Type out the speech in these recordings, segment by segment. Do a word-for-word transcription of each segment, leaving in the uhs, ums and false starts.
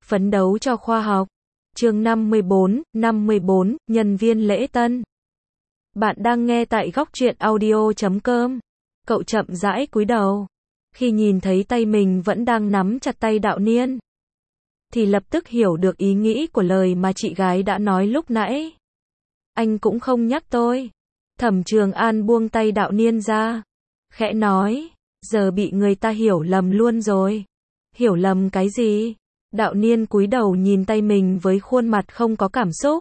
Phấn đấu cho khoa học. Chương năm mươi bốn, năm mươi bốn, nhân viên lễ tân. Bạn đang nghe tại góc truyện audio chấm com. Cậu chậm rãi cúi đầu. Khi nhìn thấy tay mình vẫn đang nắm chặt tay Đạo Niên, thì lập tức hiểu được ý nghĩ của lời mà chị gái đã nói lúc nãy. Anh cũng không nhắc tôi. Thẩm Trường An buông tay Đạo Niên ra, khẽ nói, giờ bị người ta hiểu lầm luôn rồi. Hiểu lầm cái gì? Đạo Niên cúi đầu nhìn tay mình với khuôn mặt không có cảm xúc,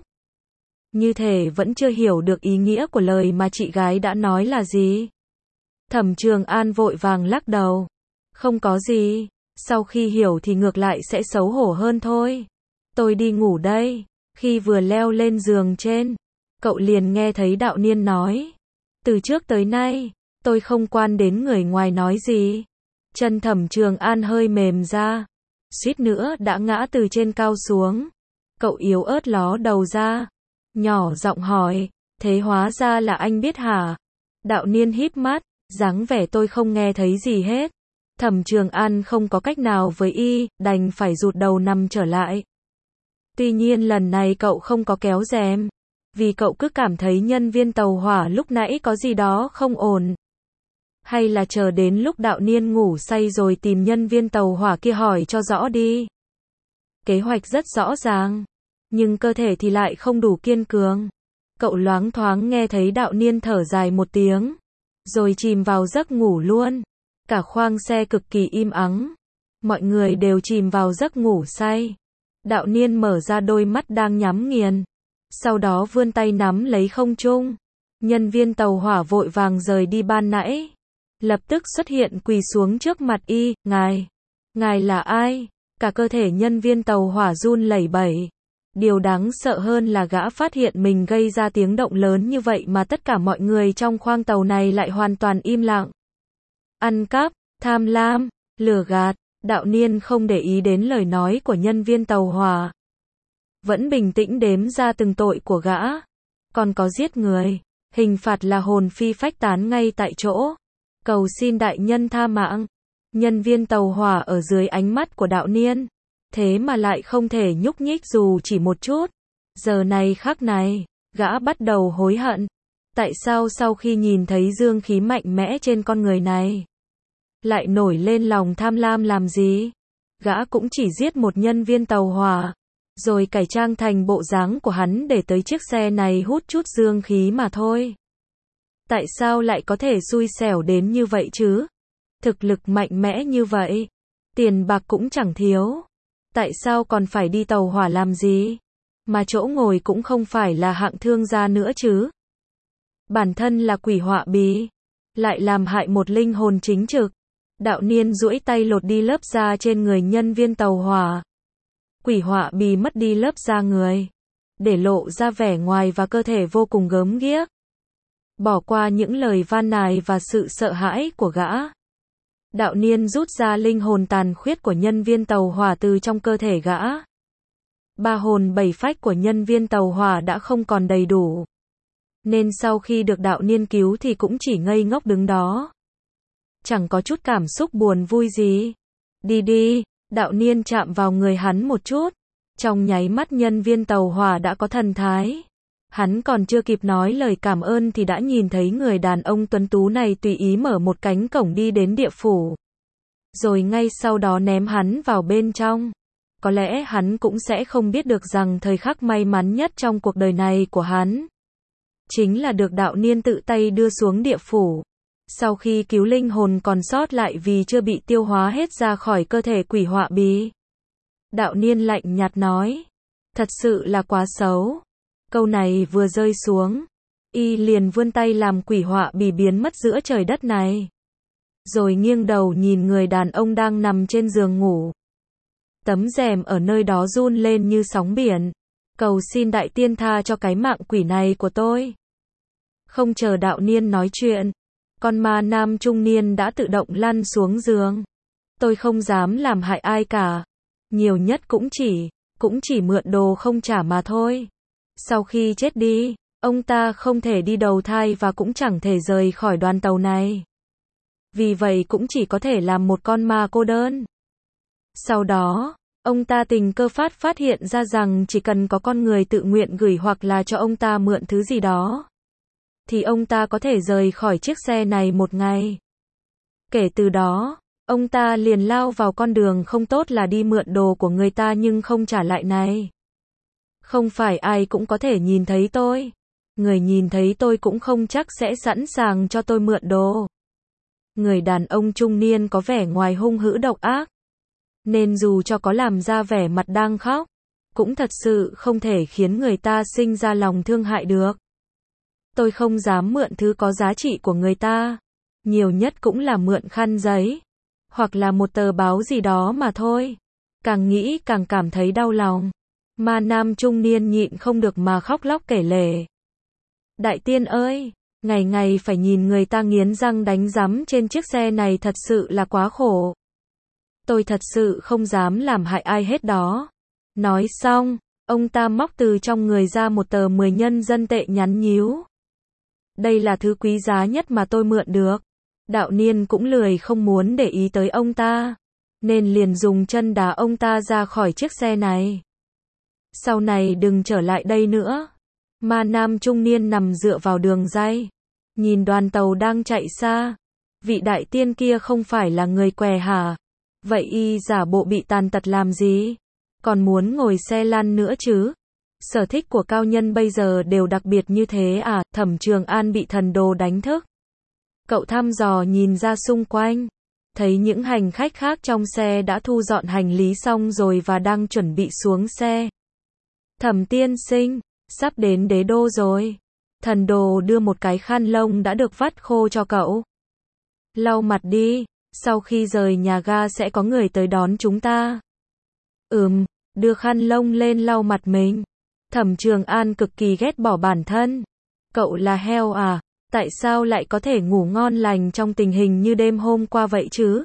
như thể vẫn chưa hiểu được ý nghĩa của lời mà chị gái đã nói là gì. Thẩm Trường An vội vàng lắc đầu. Không có gì, sau khi hiểu thì ngược lại sẽ xấu hổ hơn thôi. Tôi đi ngủ đây. Khi vừa leo lên giường trên, cậu liền nghe thấy Đạo Niên nói, từ trước tới nay, tôi không quan đến người ngoài nói gì. Chân Thẩm Trường An hơi mềm ra, suýt nữa đã ngã từ trên cao xuống. Cậu yếu ớt ló đầu ra, nhỏ giọng hỏi, thế hóa ra là anh biết hả? Đạo Niên híp mắt, dáng vẻ tôi không nghe thấy gì hết. Thẩm Trường An không có cách nào với y, đành phải rụt đầu nằm trở lại. Tuy nhiên lần này cậu không có kéo rèm, vì cậu cứ cảm thấy nhân viên tàu hỏa lúc nãy có gì đó không ổn. Hay là chờ đến lúc Đạo Niên ngủ say rồi tìm nhân viên tàu hỏa kia hỏi cho rõ đi. Kế hoạch rất rõ ràng, nhưng cơ thể thì lại không đủ kiên cường. Cậu loáng thoáng nghe thấy Đạo Niên thở dài một tiếng, rồi chìm vào giấc ngủ luôn. Cả khoang xe cực kỳ im ắng, mọi người đều chìm vào giấc ngủ say. Đạo Niên mở ra đôi mắt đang nhắm nghiền, sau đó vươn tay nắm lấy không trung. Nhân viên tàu hỏa vội vàng rời đi ban nãy, lập tức xuất hiện quỳ xuống trước mặt y, ngài, ngài là ai? Cả cơ thể nhân viên tàu hỏa run lẩy bẩy. Điều đáng sợ hơn là gã phát hiện mình gây ra tiếng động lớn như vậy mà tất cả mọi người trong khoang tàu này lại hoàn toàn im lặng. Ăn cắp, tham lam, lừa gạt. Đạo Niên không để ý đến lời nói của nhân viên tàu hỏa, vẫn bình tĩnh đếm ra từng tội của gã. Còn có giết người, hình phạt là hồn phi phách tán ngay tại chỗ. Cầu xin đại nhân tha mạng. Nhân viên tàu hỏa ở dưới ánh mắt của Đạo Niên, thế mà lại không thể nhúc nhích dù chỉ một chút. Giờ này khắc này, gã bắt đầu hối hận. Tại sao sau khi nhìn thấy dương khí mạnh mẽ trên con người này, lại nổi lên lòng tham lam làm gì? Gã cũng chỉ giết một nhân viên tàu hỏa, rồi cải trang thành bộ dáng của hắn để tới chiếc xe này hút chút dương khí mà thôi. Tại sao lại có thể xui xẻo đến như vậy chứ? Thực lực mạnh mẽ như vậy, tiền bạc cũng chẳng thiếu. Tại sao còn phải đi tàu hỏa làm gì? Mà chỗ ngồi cũng không phải là hạng thương gia nữa chứ. Bản thân là quỷ họa bì, lại làm hại một linh hồn chính trực. Đạo Niên duỗi tay lột đi lớp da trên người nhân viên tàu hỏa. Quỷ họa bì mất đi lớp da người, để lộ ra vẻ ngoài và cơ thể vô cùng gớm ghiếc. Bỏ qua những lời van nài và sự sợ hãi của gã, Đạo Niên rút ra linh hồn tàn khuyết của nhân viên tàu hỏa từ trong cơ thể gã. Ba hồn bảy phách của nhân viên tàu hỏa đã không còn đầy đủ, nên sau khi được Đạo Niên cứu thì cũng chỉ ngây ngốc đứng đó, chẳng có chút cảm xúc buồn vui gì. Đi đi. Đạo Niên chạm vào người hắn một chút, trong nháy mắt nhân viên tàu hỏa đã có thần thái. Hắn còn chưa kịp nói lời cảm ơn thì đã nhìn thấy người đàn ông tuấn tú này tùy ý mở một cánh cổng đi đến địa phủ, rồi ngay sau đó ném hắn vào bên trong. Có lẽ hắn cũng sẽ không biết được rằng thời khắc may mắn nhất trong cuộc đời này của hắn chính là được Đạo Niên tự tay đưa xuống địa phủ, sau khi cứu linh hồn còn sót lại vì chưa bị tiêu hóa hết ra khỏi cơ thể quỷ họa bì. Đạo Niên lạnh nhạt nói, thật sự là quá xấu. Câu này vừa rơi xuống, y liền vươn tay làm quỷ họa bì biến mất giữa trời đất này, rồi nghiêng đầu nhìn người đàn ông đang nằm trên giường ngủ. Tấm rèm ở nơi đó run lên như sóng biển. Cầu xin đại tiên tha cho cái mạng quỷ này của tôi. Không chờ Đạo Niên nói chuyện, con ma nam trung niên đã tự động lăn xuống giường. Tôi không dám làm hại ai cả, nhiều nhất cũng chỉ, cũng chỉ mượn đồ không trả mà thôi. Sau khi chết đi, ông ta không thể đi đầu thai và cũng chẳng thể rời khỏi đoàn tàu này. Vì vậy cũng chỉ có thể làm một con ma cô đơn. Sau đó, Ông ta tình cơ phát phát hiện ra rằng chỉ cần có con người tự nguyện gửi hoặc là cho ông ta mượn thứ gì đó, thì ông ta có thể rời khỏi chiếc xe này một ngày. Kể từ đó, ông ta liền lao vào con đường không tốt là đi mượn đồ của người ta nhưng không trả lại này. Không phải ai cũng có thể nhìn thấy tôi. Người nhìn thấy tôi cũng không chắc sẽ sẵn sàng cho tôi mượn đồ. Người đàn ông trung niên có vẻ ngoài hung hữu độc ác, nên dù cho có làm ra vẻ mặt đang khóc, cũng thật sự không thể khiến người ta sinh ra lòng thương hại được. Tôi không dám mượn thứ có giá trị của người ta. Nhiều nhất cũng là mượn khăn giấy, hoặc là một tờ báo gì đó mà thôi. Càng nghĩ càng cảm thấy đau lòng. Ma nam trung niên nhịn không được mà khóc lóc kể lể. Đại tiên ơi, ngày ngày phải nhìn người ta nghiến răng đánh rắm trên chiếc xe này thật sự là quá khổ. Tôi thật sự không dám làm hại ai hết đó. Nói xong, ông ta móc từ trong người ra một tờ mười nhân dân tệ nhắn nhíu. Đây là thứ quý giá nhất mà tôi mượn được. Đạo niên cũng lười không muốn để ý tới ông ta, nên liền dùng chân đá ông ta ra khỏi chiếc xe này. Sau này đừng trở lại đây nữa. Ma nam trung niên nằm dựa vào đường ray, nhìn đoàn tàu đang chạy xa. Vị đại tiên kia không phải là người què hả? Vậy y giả bộ bị tàn tật làm gì? Còn muốn ngồi xe lăn nữa chứ? Sở thích của cao nhân bây giờ đều đặc biệt như thế à? Thẩm Trường An bị thần đồ đánh thức. Cậu thăm dò nhìn ra xung quanh, thấy những hành khách khác trong xe đã thu dọn hành lý xong rồi và đang chuẩn bị xuống xe. Thẩm tiên sinh, sắp đến đế đô rồi. Thần đồ đưa một cái khăn lông đã được vắt khô cho cậu. Lau mặt đi, sau khi rời nhà ga sẽ có người tới đón chúng ta. Ừm, đưa khăn lông lên lau mặt mình. Thẩm Trường An cực kỳ ghét bỏ bản thân. Cậu là heo à? Tại sao lại có thể ngủ ngon lành trong tình hình như đêm hôm qua vậy chứ?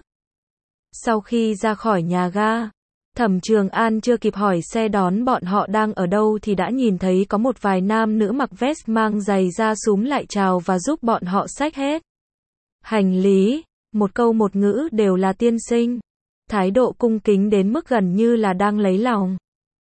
Sau khi ra khỏi nhà ga, Thẩm Trường An chưa kịp hỏi xe đón bọn họ đang ở đâu thì đã nhìn thấy có một vài nam nữ mặc vest mang giày da súm lại chào và giúp bọn họ xách hết hành lý, một câu một ngữ đều là tiên sinh. Thái độ cung kính đến mức gần như là đang lấy lòng.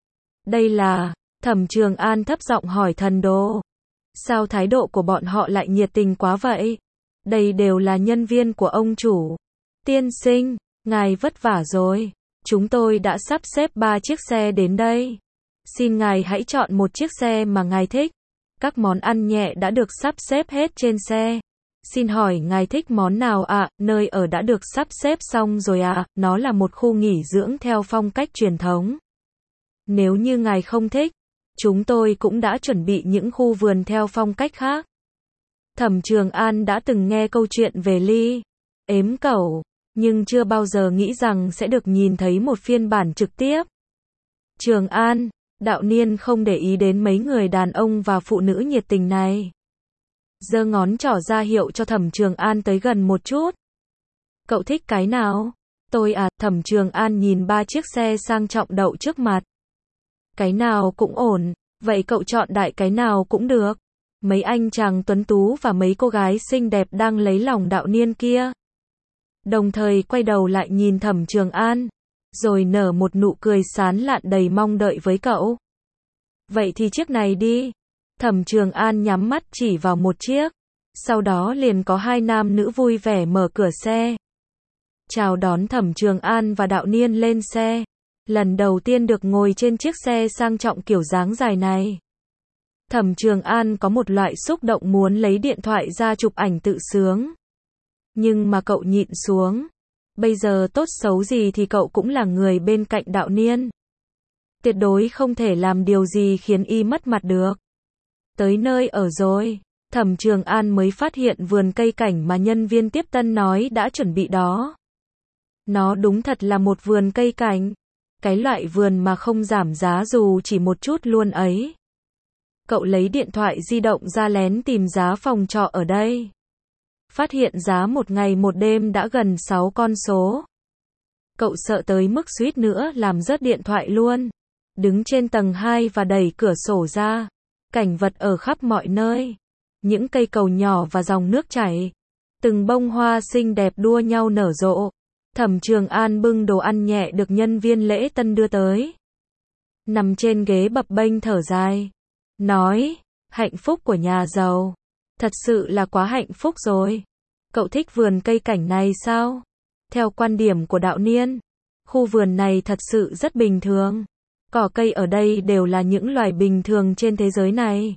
Đây là, Thẩm Trường An thấp giọng hỏi thần đồ. Sao thái độ của bọn họ lại nhiệt tình quá vậy? Đây đều là nhân viên của ông chủ. Tiên sinh, ngài vất vả rồi. Chúng tôi đã sắp xếp ba chiếc xe đến đây. Xin ngài hãy chọn một chiếc xe mà ngài thích. Các món ăn nhẹ đã được sắp xếp hết trên xe. Xin hỏi ngài thích món nào ạ? À? Nơi ở đã được sắp xếp xong rồi ạ. À? Nó là một khu nghỉ dưỡng theo phong cách truyền thống. Nếu như ngài không thích, chúng tôi cũng đã chuẩn bị những khu vườn theo phong cách khác. Thẩm Trường An đã từng nghe câu chuyện về ly ếm cẩu, nhưng chưa bao giờ nghĩ rằng sẽ được nhìn thấy một phiên bản trực tiếp. Trường An, đạo niên không để ý đến mấy người đàn ông và phụ nữ nhiệt tình này. Giơ ngón trỏ ra hiệu cho Thẩm Trường An tới gần một chút. Cậu thích cái nào? Tôi à, Thẩm Trường An nhìn ba chiếc xe sang trọng đậu trước mặt. Cái nào cũng ổn, vậy cậu chọn đại cái nào cũng được. Mấy anh chàng tuấn tú và mấy cô gái xinh đẹp đang lấy lòng đạo niên kia. Đồng thời quay đầu lại nhìn Thẩm Trường An, rồi nở một nụ cười sán lạn đầy mong đợi với cậu. Vậy thì chiếc này đi. Thẩm Trường An nhắm mắt chỉ vào một chiếc. Sau đó liền có hai nam nữ vui vẻ mở cửa xe. Chào đón Thẩm Trường An và đạo niên lên xe. Lần đầu tiên được ngồi trên chiếc xe sang trọng kiểu dáng dài này. Thẩm Trường An có một loại xúc động muốn lấy điện thoại ra chụp ảnh tự sướng. Nhưng mà cậu nhịn xuống. Bây giờ tốt xấu gì thì cậu cũng là người bên cạnh đạo niên. Tuyệt đối không thể làm điều gì khiến y mất mặt được. Tới nơi ở rồi, Thẩm Trường An mới phát hiện vườn cây cảnh mà nhân viên tiếp tân nói đã chuẩn bị đó. Nó đúng thật là một vườn cây cảnh. Cái loại vườn mà không giảm giá dù chỉ một chút luôn ấy. Cậu lấy điện thoại di động ra lén tìm giá phòng trọ ở đây. Phát hiện giá một ngày một đêm đã gần sáu con số. Cậu sợ tới mức suýt nữa làm rớt điện thoại luôn. Đứng trên tầng hai và đẩy cửa sổ ra. Cảnh vật ở khắp mọi nơi. Những cây cầu nhỏ và dòng nước chảy. Từng bông hoa xinh đẹp đua nhau nở rộ. Thẩm Trường An bưng đồ ăn nhẹ được nhân viên lễ tân đưa tới. Nằm trên ghế bập bênh thở dài. Nói, hạnh phúc của nhà giàu. Thật sự là quá hạnh phúc rồi. Cậu thích vườn cây cảnh này sao? Theo quan điểm của Đạo Niên, khu vườn này thật sự rất bình thường. Cỏ cây ở đây đều là những loài bình thường trên thế giới này.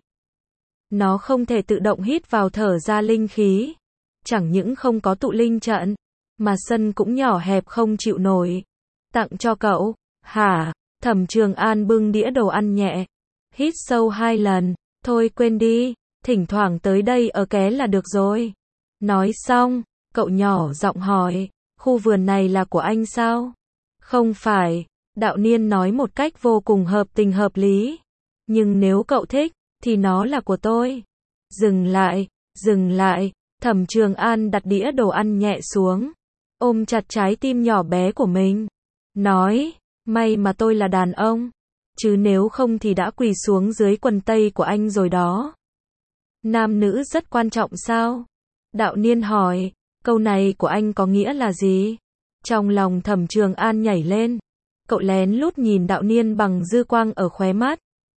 Nó không thể tự động hít vào thở ra linh khí. Chẳng những không có tụ linh trận, mà sân cũng nhỏ hẹp không chịu nổi. Tặng cho cậu, hả? Thẩm Trường An bưng đĩa đồ ăn nhẹ. Hít sâu hai lần, thôi quên đi, thỉnh thoảng tới đây ở ké là được rồi. Nói xong, cậu nhỏ giọng hỏi, khu vườn này là của anh sao? Không phải, Đạo Niên nói một cách vô cùng hợp tình hợp lý. Nhưng nếu cậu thích, thì nó là của tôi. Dừng lại, dừng lại, Thẩm Trường An đặt đĩa đồ ăn nhẹ xuống, ôm chặt trái tim nhỏ bé của mình. Nói, may mà tôi là đàn ông, chứ nếu không thì đã quỳ xuống dưới quần tây của anh rồi đó. Nam nữ rất quan trọng sao? Đạo Niên hỏi, câu này của anh có nghĩa là gì? Trong lòng Thẩm Trường An nhảy lên. Cậu lén lút nhìn Đạo Niên bằng dư quang ở khóe mắt.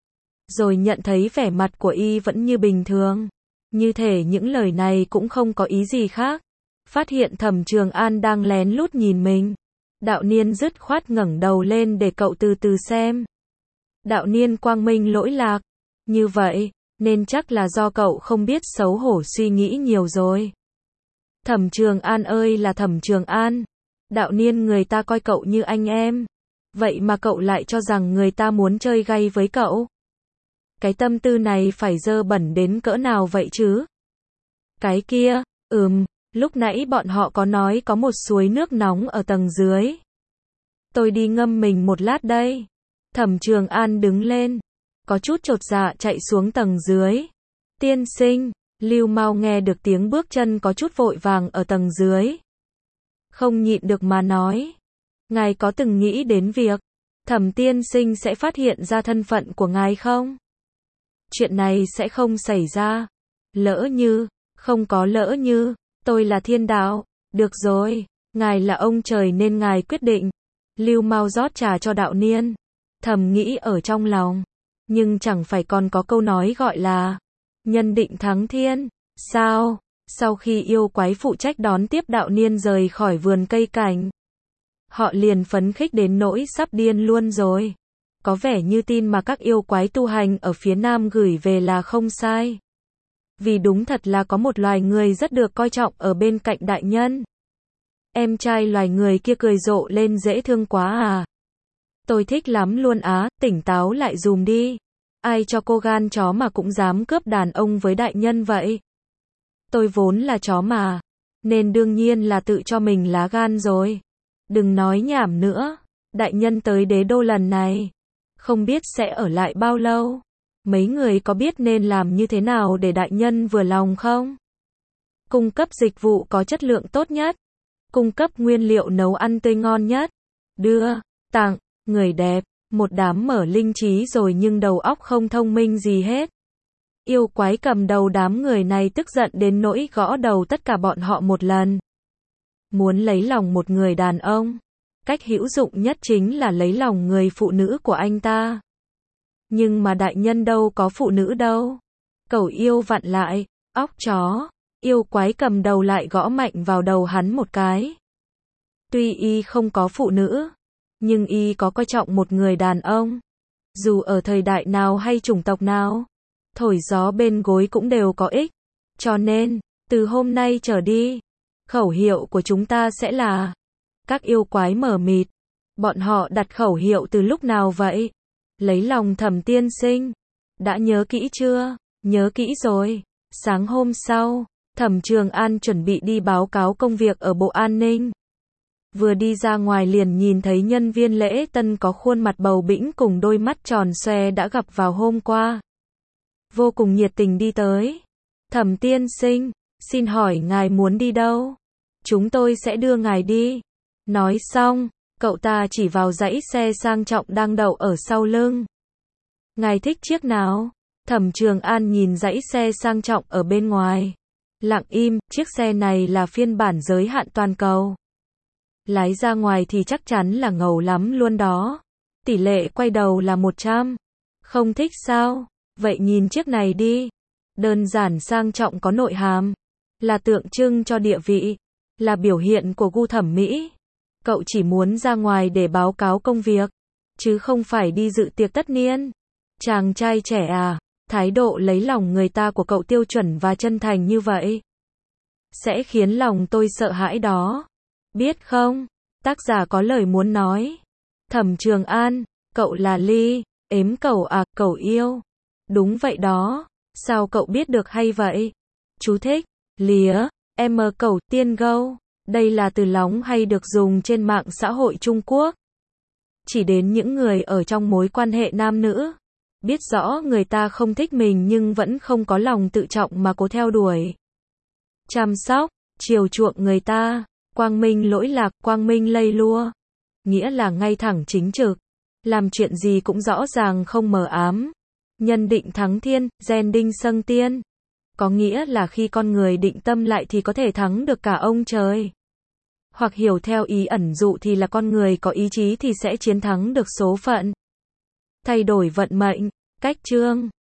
Rồi nhận thấy vẻ mặt của y vẫn như bình thường. Như thể những lời này cũng không có ý gì khác. Phát hiện Thẩm Trường An đang lén lút nhìn mình. Đạo Niên dứt khoát ngẩng đầu lên để cậu từ từ xem. Đạo Niên quang minh lỗi lạc. Như vậy, nên chắc là do cậu không biết xấu hổ suy nghĩ nhiều rồi. Thẩm Trường An ơi là Thẩm Trường An. Đạo Niên người ta coi cậu như anh em. Vậy mà cậu lại cho rằng người ta muốn chơi gay với cậu. Cái tâm tư này phải dơ bẩn đến cỡ nào vậy chứ? Cái kia, ừm, lúc nãy bọn họ có nói có một suối nước nóng ở tầng dưới. Tôi đi ngâm mình một lát đây. Thẩm Trường An đứng lên, có chút chột dạ chạy xuống tầng dưới. Tiên sinh, Lưu Mao nghe được tiếng bước chân có chút vội vàng ở tầng dưới. Không nhịn được mà nói. Ngài có từng nghĩ đến việc Thẩm tiên sinh sẽ phát hiện ra thân phận của ngài không? Chuyện này sẽ không xảy ra. Lỡ như, không có lỡ như, tôi là thiên đạo. Được rồi, ngài là ông trời nên ngài quyết định. Lưu Mao rót trà cho Đạo Niên. Thầm nghĩ ở trong lòng. Nhưng chẳng phải còn có câu nói gọi là nhân định thắng thiên, sao? Sau khi yêu quái phụ trách đón tiếp Đạo Niên rời khỏi vườn cây cảnh, họ liền phấn khích đến nỗi sắp điên luôn rồi. Có vẻ như tin mà các yêu quái tu hành ở phía Nam gửi về là không sai. Vì đúng thật là có một loài người rất được coi trọng ở bên cạnh đại nhân. Em trai loài người kia cười rộ lên dễ thương quá à. Tôi thích lắm luôn á, tỉnh táo lại dùm đi. Ai cho cô gan chó mà cũng dám cướp đàn ông với đại nhân vậy? Tôi vốn là chó mà, nên đương nhiên là tự cho mình lá gan rồi. Đừng nói nhảm nữa, đại nhân tới đế đô lần này, không biết sẽ ở lại bao lâu. Mấy người có biết nên làm như thế nào để đại nhân vừa lòng không? Cung cấp dịch vụ có chất lượng tốt nhất, cung cấp nguyên liệu nấu ăn tươi ngon nhất, đưa, tặng, người đẹp, một đám mở linh trí rồi nhưng đầu óc không thông minh gì hết. Yêu quái cầm đầu đám người này tức giận đến nỗi gõ đầu tất cả bọn họ một lần. Muốn lấy lòng một người đàn ông, cách hữu dụng nhất chính là lấy lòng người phụ nữ của anh ta. Nhưng mà đại nhân đâu có phụ nữ đâu. Cẩu yêu vặn lại, óc chó, yêu quái cầm đầu lại gõ mạnh vào đầu hắn một cái. Tuy y không có phụ nữ, nhưng y có coi trọng một người đàn ông. Dù ở thời đại nào hay chủng tộc nào, thổi gió bên gối cũng đều có ích. Cho nên, từ hôm nay trở đi, khẩu hiệu của chúng ta sẽ là... Các yêu quái mờ mịt. Bọn họ đặt khẩu hiệu từ lúc nào vậy? Lấy lòng Thẩm tiên sinh. Đã nhớ kỹ chưa? Nhớ kỹ rồi. Sáng hôm sau, Thẩm Trường An chuẩn bị đi báo cáo công việc ở Bộ An ninh. Vừa đi ra ngoài liền nhìn thấy nhân viên lễ tân có khuôn mặt bầu bĩnh cùng đôi mắt tròn xoe đã gặp vào hôm qua. Vô cùng nhiệt tình đi tới. Thẩm tiên sinh, xin hỏi ngài muốn đi đâu? Chúng tôi sẽ đưa ngài đi. Nói xong, cậu ta chỉ vào dãy xe sang trọng đang đậu ở sau lưng. Ngài thích chiếc nào? Thẩm Trường An nhìn dãy xe sang trọng ở bên ngoài. Lặng im, chiếc xe này là phiên bản giới hạn toàn cầu. Lái ra ngoài thì chắc chắn là ngầu lắm luôn đó. Tỷ lệ quay đầu là một trăm. Không thích sao? Vậy nhìn chiếc này đi. Đơn giản sang trọng có nội hàm. Là tượng trưng cho địa vị. Là biểu hiện của gu thẩm mỹ. Cậu chỉ muốn ra ngoài để báo cáo công việc. Chứ không phải đi dự tiệc tất niên. Chàng trai trẻ à, thái độ lấy lòng người ta của cậu tiêu chuẩn và chân thành như vậy sẽ khiến lòng tôi sợ hãi đó. Biết không? Tác giả có lời muốn nói. Thẩm Trường An, cậu là Ly, ếm cậu à, cậu yêu. Đúng vậy đó. Sao cậu biết được hay vậy? Chú thích. Lía, em mờ cậu tiên gâu. Đây là từ lóng hay được dùng trên mạng xã hội Trung Quốc. Chỉ đến những người ở trong mối quan hệ nam nữ. Biết rõ người ta không thích mình nhưng vẫn không có lòng tự trọng mà cố theo đuổi. Chăm sóc, chiều chuộng người ta. Quang minh lỗi lạc, quang minh lây lua. Nghĩa là ngay thẳng chính trực. Làm chuyện gì cũng rõ ràng không mờ ám. Nhân định thắng thiên, gen đinh xâng tiên. Có nghĩa là khi con người định tâm lại thì có thể thắng được cả ông trời. Hoặc hiểu theo ý ẩn dụ thì là con người có ý chí thì sẽ chiến thắng được số phận. Thay đổi vận mệnh, cách chương.